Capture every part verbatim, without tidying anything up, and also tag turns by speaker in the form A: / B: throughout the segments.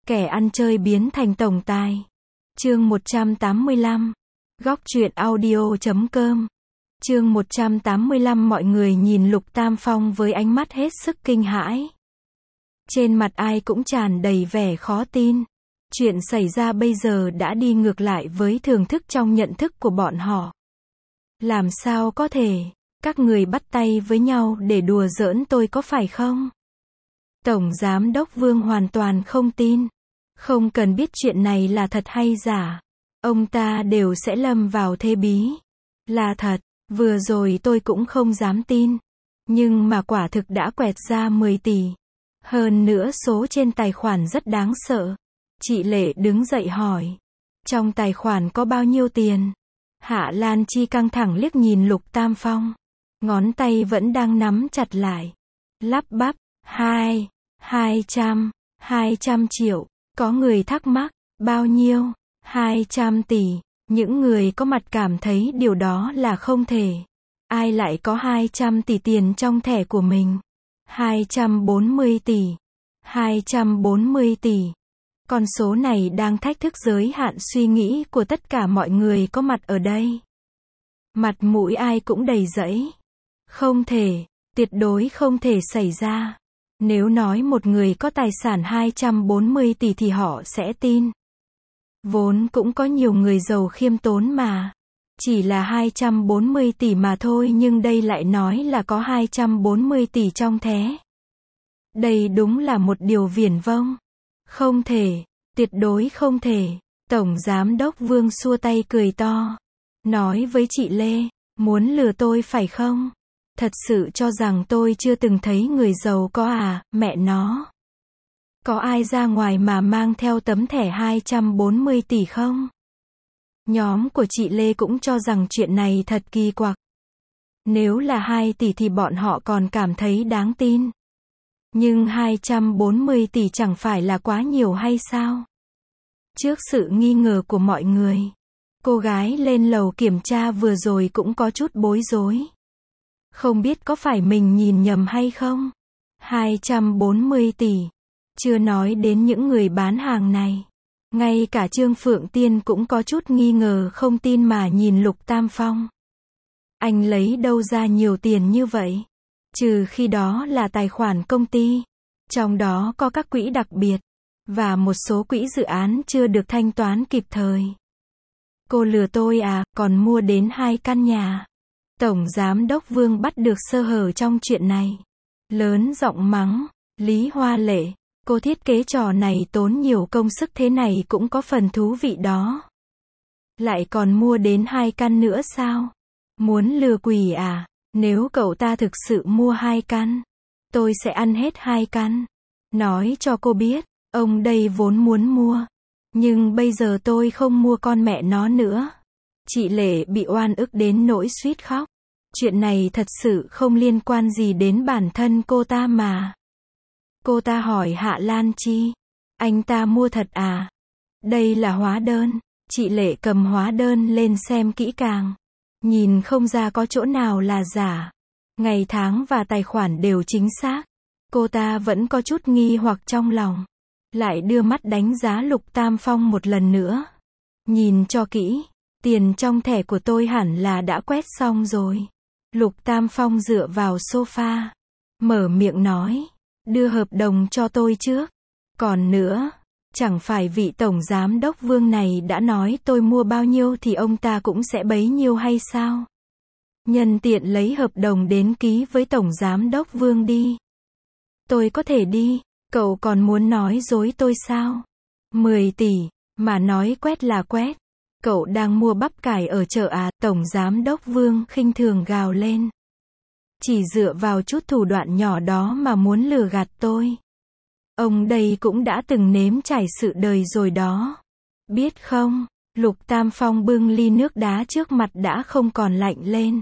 A: Kẻ ăn chơi biến thành tổng tài. Chương một trăm tám mươi lăm. Góc truyện audio chấm com. Chương một trăm tám mươi lăm. Mọi người nhìn Lục Tam Phong với ánh mắt hết sức kinh hãi. Trên mặt ai cũng tràn đầy vẻ khó tin. Chuyện xảy ra bây giờ đã đi ngược lại với thường thức trong nhận thức của bọn họ. Làm sao có thể? Các người bắt tay với nhau để đùa giỡn tôi có phải không? Tổng Giám đốc Vương hoàn toàn không tin. Không cần biết chuyện này là thật hay giả. Ông ta đều sẽ lâm vào thế bí. Là thật, vừa rồi tôi cũng không dám tin. Nhưng mà quả thực đã quẹt ra mười tỷ. Hơn nữa số trên tài khoản rất đáng sợ. Chị Lệ đứng dậy hỏi. Trong tài khoản có bao nhiêu tiền? Hạ Lan Chi căng thẳng liếc nhìn Lục Tam Phong. Ngón tay vẫn đang nắm chặt lại. Lắp bắp, hai, hai trăm, hai trăm triệu. Có người thắc mắc, bao nhiêu? hai trăm tỷ. Những người có mặt cảm thấy điều đó là không thể. Ai lại có hai trăm tỷ tiền trong thẻ của mình? hai trăm bốn mươi tỷ. hai trăm bốn mươi tỷ. Con số này đang thách thức giới hạn suy nghĩ của tất cả mọi người có mặt ở đây. Mặt mũi ai cũng đầy rẫy. Không thể, tuyệt đối không thể xảy ra. Nếu nói một người có tài sản hai trăm bốn mươi tỷ thì họ sẽ tin. Vốn cũng có nhiều người giàu khiêm tốn mà. Chỉ là hai trăm bốn mươi tỷ mà thôi, nhưng đây lại nói là có hai trăm bốn mươi tỷ trong thẻ. Đây đúng là một điều viển vông. Không thể, tuyệt đối không thể. Tổng Giám đốc Vương xua tay cười to. Nói với chị Lê, muốn lừa tôi phải không? Thật sự cho rằng tôi chưa từng thấy người giàu có à, mẹ nó. Có ai ra ngoài mà mang theo tấm thẻ hai trăm bốn mươi tỷ không? Nhóm của chị Lê cũng cho rằng chuyện này thật kỳ quặc. Nếu là hai tỷ thì bọn họ còn cảm thấy đáng tin. Nhưng hai trăm bốn mươi tỷ chẳng phải là quá nhiều hay sao? Trước sự nghi ngờ của mọi người, cô gái lên lầu kiểm tra vừa rồi cũng có chút bối rối. Không biết có phải mình nhìn nhầm hay không? hai trăm bốn mươi tỷ. Chưa nói đến những người bán hàng này. Ngay cả Trương Phượng Tiên cũng có chút nghi ngờ không tin mà nhìn Lục Tam Phong. Anh lấy đâu ra nhiều tiền như vậy? Trừ khi đó là tài khoản công ty. Trong đó có các quỹ đặc biệt. Và một số quỹ dự án chưa được thanh toán kịp thời. Cô lừa tôi à, còn mua đến hai căn nhà. Tổng Giám đốc Vương bắt được sơ hở trong chuyện này. Lớn giọng mắng, Lý Hoa Lệ, cô thiết kế trò này tốn nhiều công sức thế này cũng có phần thú vị đó. Lại còn mua đến hai căn nữa sao? Muốn lừa quỷ à? Nếu cậu ta thực sự mua hai căn, tôi sẽ ăn hết hai căn. Nói cho cô biết, ông đây vốn muốn mua. Nhưng bây giờ tôi không mua con mẹ nó nữa. Chị Lệ bị oan ức đến nỗi suýt khóc. Chuyện này thật sự không liên quan gì đến bản thân cô ta mà. Cô ta hỏi Hạ Lan Chi. Anh ta mua thật à? Đây là hóa đơn. Chị Lệ cầm hóa đơn lên xem kỹ càng. Nhìn không ra có chỗ nào là giả. Ngày tháng và tài khoản đều chính xác. Cô ta vẫn có chút nghi hoặc trong lòng. Lại đưa mắt đánh giá Lục Tam Phong một lần nữa. Nhìn cho kỹ. Tiền trong thẻ của tôi hẳn là đã quét xong rồi. Lục Tam Phong dựa vào sofa. Mở miệng nói. Đưa hợp đồng cho tôi trước. Còn nữa, chẳng phải vị Tổng Giám đốc Vương này đã nói tôi mua bao nhiêu thì ông ta cũng sẽ bấy nhiêu hay sao? Nhân tiện lấy hợp đồng đến ký với Tổng Giám đốc Vương đi. Tôi có thể đi, cậu còn muốn nói dối tôi sao? mười tỷ, mà nói quét là quét. Cậu đang mua bắp cải ở chợ à? Tổng Giám đốc Vương khinh thường gào lên. Chỉ dựa vào chút thủ đoạn nhỏ đó mà muốn lừa gạt tôi. Ông đây cũng đã từng nếm trải sự đời rồi đó. Biết không, Lục Tam Phong bưng ly nước đá trước mặt đã không còn lạnh lên.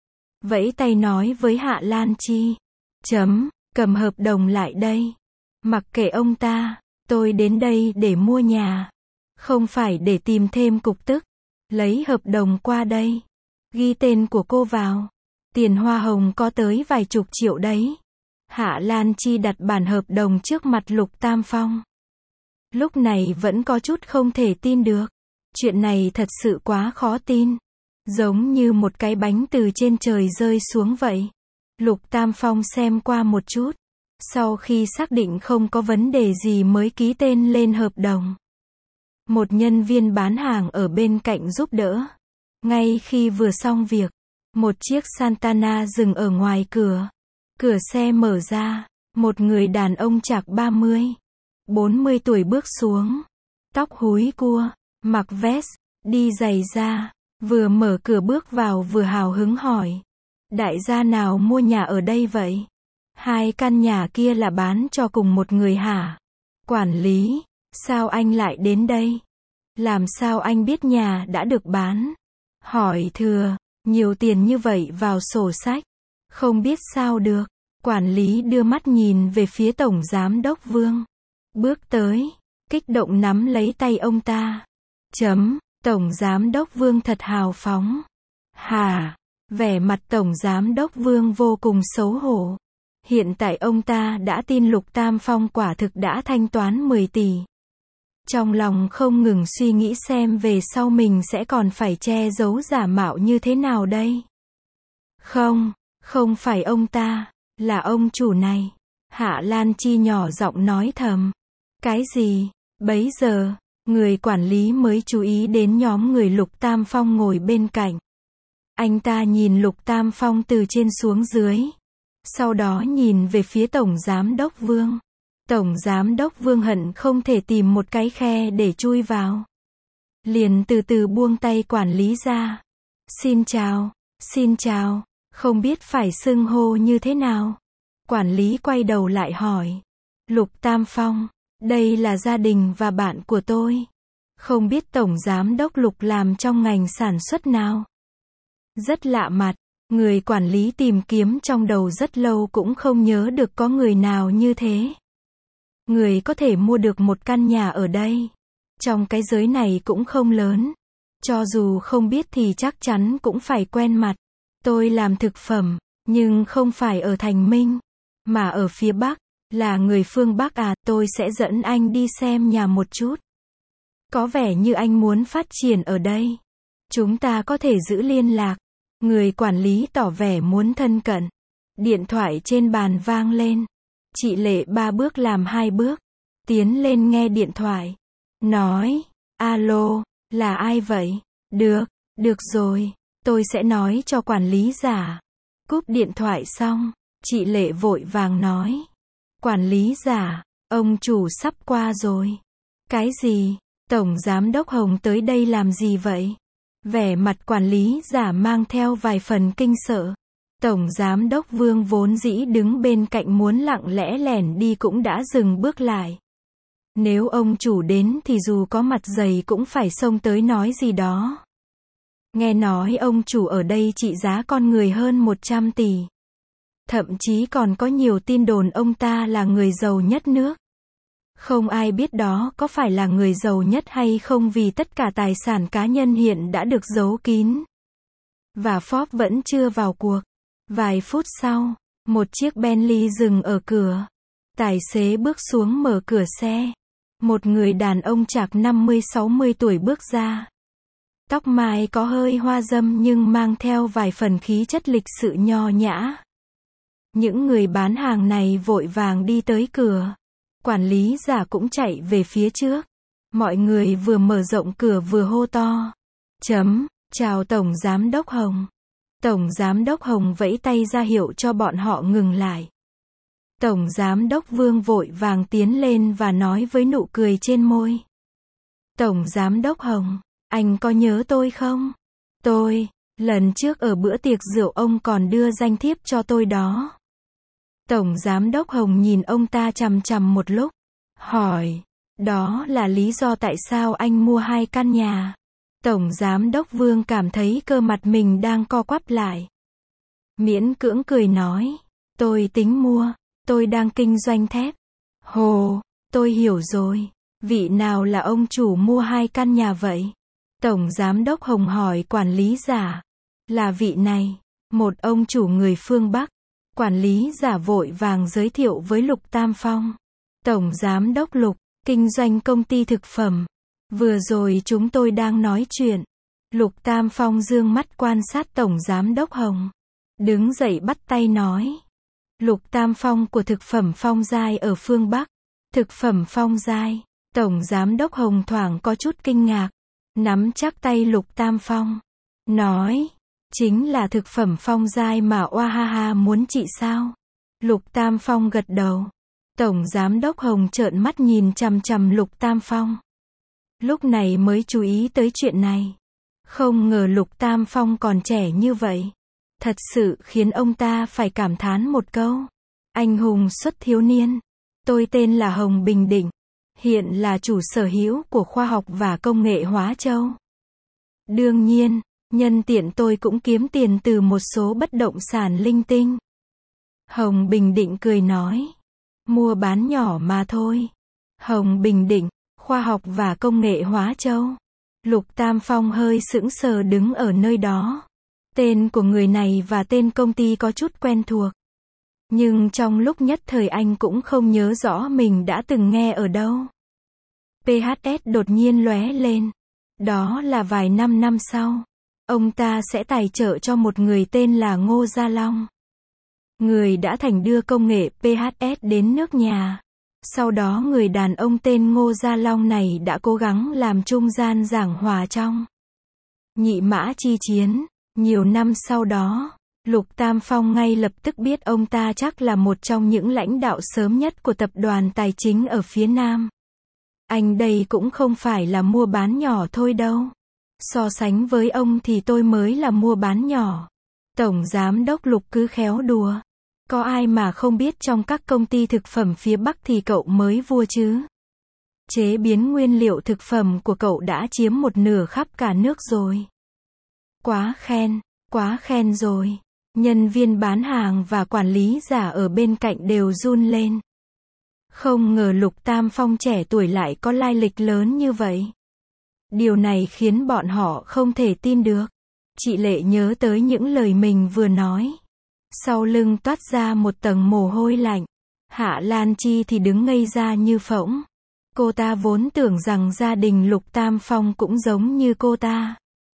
A: Vẫy tay nói với Hạ Lan Chi. Chấm, cầm hợp đồng lại đây. Mặc kệ ông ta, tôi đến đây để mua nhà. Không phải để tìm thêm cục tức. Lấy hợp đồng qua đây. Ghi tên của cô vào. Tiền hoa hồng có tới vài chục triệu đấy. Hạ Lan Chi đặt bản hợp đồng trước mặt Lục Tam Phong. Lúc này vẫn có chút không thể tin được. Chuyện này thật sự quá khó tin. Giống như một cái bánh từ trên trời rơi xuống vậy. Lục Tam Phong xem qua một chút. Sau khi xác định không có vấn đề gì mới ký tên lên hợp đồng. Một nhân viên bán hàng ở bên cạnh giúp đỡ. Ngay khi vừa xong việc, một chiếc Santana dừng ở ngoài cửa. Cửa xe mở ra, một người đàn ông chạc ba mươi, bốn mươi tuổi bước xuống. Tóc húi cua, mặc vest, đi giày da, vừa mở cửa bước vào vừa hào hứng hỏi. Đại gia nào mua nhà ở đây vậy? Hai căn nhà kia là bán cho cùng một người hả? Quản lý, sao anh lại đến đây? Làm sao anh biết nhà đã được bán? Hỏi thừa, nhiều tiền như vậy vào sổ sách. Không biết sao được. Quản lý đưa mắt nhìn về phía Tổng Giám Đốc Vương. Bước tới, kích động nắm lấy tay ông ta. Chấm, Tổng Giám Đốc Vương thật hào phóng. Hả? Vẻ mặt Tổng Giám Đốc Vương vô cùng xấu hổ. Hiện tại ông ta đã tin Lục Tam Phong quả thực đã thanh toán mười tỷ. Trong lòng không ngừng suy nghĩ xem về sau mình sẽ còn phải che giấu giả mạo như thế nào đây. Không, không phải ông ta, là ông chủ này. Hạ Lan Chi nhỏ giọng nói thầm. Cái gì? Bấy giờ, người quản lý mới chú ý đến nhóm người Lục Tam Phong ngồi bên cạnh. Anh ta nhìn Lục Tam Phong từ trên xuống dưới. Sau đó nhìn về phía Tổng Giám Đốc Vương. Tổng Giám Đốc Vương hận không thể tìm một cái khe để chui vào. Liền từ từ buông tay quản lý ra. Xin chào, xin chào, không biết phải xưng hô như thế nào. Quản lý quay đầu lại hỏi. Lục Tam Phong, đây là gia đình và bạn của tôi. Không biết Tổng Giám Đốc Lục làm trong ngành sản xuất nào. Rất lạ mặt, người quản lý tìm kiếm trong đầu rất lâu cũng không nhớ được có người nào như thế. Người có thể mua được một căn nhà ở đây. Trong cái giới này cũng không lớn. Cho dù không biết thì chắc chắn cũng phải quen mặt. Tôi làm thực phẩm, nhưng không phải ở Thành Minh, mà ở phía Bắc. Là người phương Bắc à, tôi sẽ dẫn anh đi xem nhà một chút. Có vẻ như anh muốn phát triển ở đây. Chúng ta có thể giữ liên lạc. Người quản lý tỏ vẻ muốn thân cận. Điện thoại trên bàn vang lên. Chị Lệ ba bước làm hai bước. Tiến lên nghe điện thoại. Nói, alo, là ai vậy? Được, được rồi, tôi sẽ nói cho quản lý giả. Cúp điện thoại xong, chị Lệ vội vàng nói. Quản lý giả, ông chủ sắp qua rồi. Cái gì? Tổng Giám Đốc Hồng tới đây làm gì vậy? Vẻ mặt quản lý giả mang theo vài phần kinh sợ. Tổng Giám Đốc Vương vốn dĩ đứng bên cạnh muốn lặng lẽ lẻn đi cũng đã dừng bước lại. Nếu ông chủ đến thì dù có mặt dày cũng phải xông tới nói gì đó. Nghe nói ông chủ ở đây trị giá con người hơn một trăm tỷ. Thậm chí còn có nhiều tin đồn ông ta là người giàu nhất nước. Không ai biết đó có phải là người giàu nhất hay không vì tất cả tài sản cá nhân hiện đã được giấu kín. Và Forbes vẫn chưa vào cuộc. Vài phút sau, một chiếc Bentley dừng ở cửa. Tài xế bước xuống mở cửa xe. Một người đàn ông chạc năm mươi sáu mươi tuổi bước ra. Tóc mai có hơi hoa râm nhưng mang theo vài phần khí chất lịch sự nho nhã. Những người bán hàng này vội vàng đi tới cửa. Quản lý giả cũng chạy về phía trước. Mọi người vừa mở rộng cửa vừa hô to. Chấm, chào Tổng Giám Đốc Hồng. Tổng Giám Đốc Hồng vẫy tay ra hiệu cho bọn họ ngừng lại. Tổng Giám Đốc Vương vội vàng tiến lên và nói với nụ cười trên môi. Tổng Giám Đốc Hồng, anh có nhớ tôi không? Tôi, lần trước ở bữa tiệc rượu ông còn đưa danh thiếp cho tôi đó. Tổng Giám Đốc Hồng nhìn ông ta chằm chằm một lúc. Hỏi, đó là lý do tại sao anh mua hai căn nhà. Tổng Giám Đốc Vương cảm thấy cơ mặt mình đang co quắp lại. Miễn cưỡng cười nói, tôi tính mua, tôi đang kinh doanh thép. Hồ, tôi hiểu rồi, vị nào là ông chủ mua hai căn nhà vậy? Tổng Giám Đốc Hồng hỏi quản lý giả. Là vị này, một ông chủ người phương Bắc. Quản lý giả vội vàng giới thiệu với Lục Tam Phong. Tổng Giám Đốc Lục, kinh doanh công ty thực phẩm. Vừa rồi chúng tôi đang nói chuyện. Lục Tam Phong dương mắt quan sát Tổng Giám đốc Hồng. Đứng dậy bắt tay nói. Lục Tam Phong của thực phẩm Phong Giai ở phương Bắc. Thực phẩm Phong Giai. Tổng Giám đốc Hồng thoảng có chút kinh ngạc. Nắm chắc tay Lục Tam Phong. Nói. Chính là thực phẩm Phong Giai mà Oahaha muốn trị sao? Lục Tam Phong gật đầu. Tổng Giám đốc Hồng trợn mắt nhìn chằm chằm Lục Tam Phong. Lúc này mới chú ý tới chuyện này. Không ngờ Lục Tam Phong còn trẻ như vậy. Thật sự khiến ông ta phải cảm thán một câu. Anh hùng xuất thiếu niên. Tôi tên là Hồng Bình Định. Hiện là chủ sở hữu của khoa học và công nghệ Hóa Châu. Đương nhiên, nhân tiện tôi cũng kiếm tiền từ một số bất động sản linh tinh. Hồng Bình Định cười nói. Mua bán nhỏ mà thôi. Hồng Bình Định, khoa học và công nghệ Hóa Châu. Lục Tam Phong hơi sững sờ đứng ở nơi đó. Tên của người này và tên công ty có chút quen thuộc. Nhưng trong lúc nhất thời anh cũng không nhớ rõ mình đã từng nghe ở đâu. pê hát ét đột nhiên lóe lên. Đó là vài năm năm sau. Ông ta sẽ tài trợ cho một người tên là Ngô Gia Long. Người đã thành đưa công nghệ pê hát ét đến nước nhà. Sau đó người đàn ông tên Ngô Gia Long này đã cố gắng làm trung gian giảng hòa trong Nhị Mã chi chiến. Nhiều năm sau đó, Lục Tam Phong ngay lập tức biết ông ta chắc là một trong những lãnh đạo sớm nhất của tập đoàn tài chính ở phía Nam. Anh đây cũng không phải là mua bán nhỏ thôi đâu. So sánh với ông thì tôi mới là mua bán nhỏ. Tổng Giám đốc Lục cứ khéo đùa. Có ai mà không biết trong các công ty thực phẩm phía Bắc thì cậu mới vua chứ. Chế biến nguyên liệu thực phẩm của cậu đã chiếm một nửa khắp cả nước rồi. Quá khen, quá khen rồi. Nhân viên bán hàng và quản lý giả ở bên cạnh đều run lên. Không ngờ Lục Tam Phong trẻ tuổi lại có lai lịch lớn như vậy. Điều này khiến bọn họ không thể tin được. Chị Lệ nhớ tới những lời mình vừa nói. Sau lưng toát ra một tầng mồ hôi lạnh. Hạ Lan Chi thì đứng ngây ra như phỗng. Cô ta vốn tưởng rằng gia đình Lục Tam Phong cũng giống như cô ta.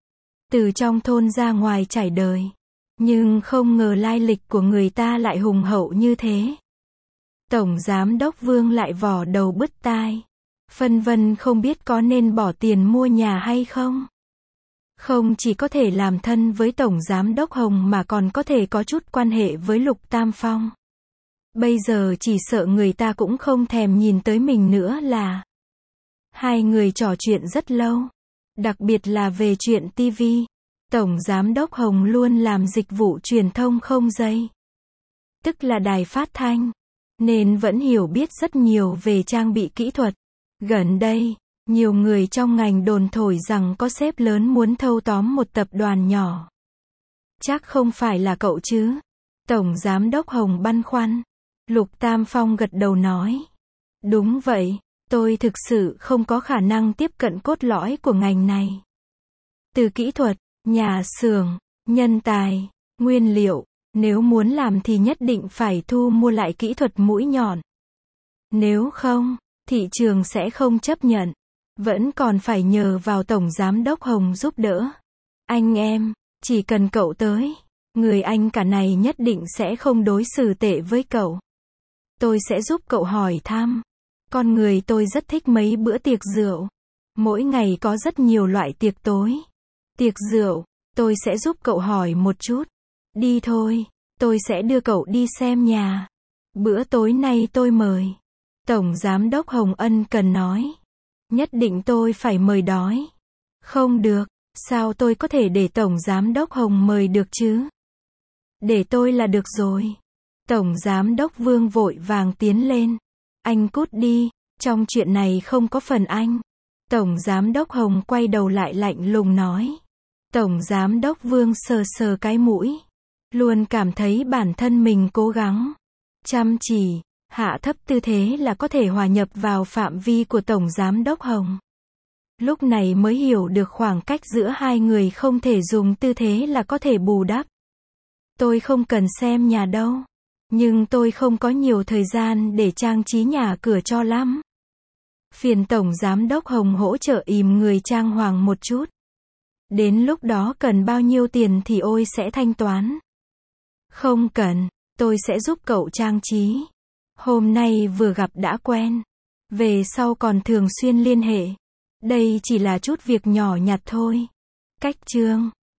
A: Từ trong thôn ra ngoài trải đời. Nhưng không ngờ lai lịch của người ta lại hùng hậu như thế. Tổng Giám đốc Vương lại vò đầu bứt tai. Phân vân không biết có nên bỏ tiền mua nhà hay không. Không chỉ có thể làm thân với Tổng Giám đốc Hồng mà còn có thể có chút quan hệ với Lục Tam Phong. Bây giờ chỉ sợ người ta cũng không thèm nhìn tới mình nữa là. Hai người trò chuyện rất lâu. Đặc biệt là về chuyện ti vi. Tổng Giám đốc Hồng luôn làm dịch vụ truyền thông không dây. Tức là đài phát thanh. Nên vẫn hiểu biết rất nhiều về trang bị kỹ thuật. Gần đây, nhiều người trong ngành đồn thổi rằng có sếp lớn muốn thâu tóm một tập đoàn nhỏ. Chắc không phải là cậu chứ? Tổng Giám đốc Hồng băn khoăn. Lục Tam Phong gật đầu nói. Đúng vậy, tôi thực sự không có khả năng tiếp cận cốt lõi của ngành này. Từ kỹ thuật, nhà xưởng, nhân tài, nguyên liệu, nếu muốn làm thì nhất định phải thu mua lại kỹ thuật mũi nhọn. Nếu không, thị trường sẽ không chấp nhận. Vẫn còn phải nhờ vào Tổng Giám đốc Hồng giúp đỡ. Anh em, chỉ cần cậu tới, người anh cả này nhất định sẽ không đối xử tệ với cậu. Tôi sẽ giúp cậu hỏi thăm. Con người tôi rất thích mấy bữa tiệc rượu. Mỗi ngày có rất nhiều loại tiệc tối. Tiệc rượu, tôi sẽ giúp cậu hỏi một chút. Đi thôi, tôi sẽ đưa cậu đi xem nhà. Bữa tối nay tôi mời. Tổng Giám đốc Hồng ân cần nói. Nhất định tôi phải mời đói. Không được, sao tôi có thể để Tổng Giám đốc Hồng mời được chứ? Để tôi là được rồi. Tổng Giám đốc Vương vội vàng tiến lên. Anh cút đi, trong chuyện này không có phần anh. Tổng Giám đốc Hồng quay đầu lại lạnh lùng nói. Tổng Giám đốc Vương sờ sờ cái mũi. Luôn cảm thấy bản thân mình cố gắng. Chăm chỉ, hạ thấp tư thế là có thể hòa nhập vào phạm vi của Tổng Giám đốc Hồng. Lúc này mới hiểu được khoảng cách giữa hai người không thể dùng tư thế là có thể bù đắp. Tôi không cần xem nhà đâu. Nhưng tôi không có nhiều thời gian để trang trí nhà cửa cho lắm. Phiền Tổng Giám đốc Hồng hỗ trợ ìm người trang hoàng một chút. Đến lúc đó cần bao nhiêu tiền thì ôi sẽ thanh toán. Không cần, tôi sẽ giúp cậu trang trí. Hôm nay vừa gặp đã quen. Về sau còn thường xuyên liên hệ. Đây chỉ là chút việc nhỏ nhặt thôi. Cách chương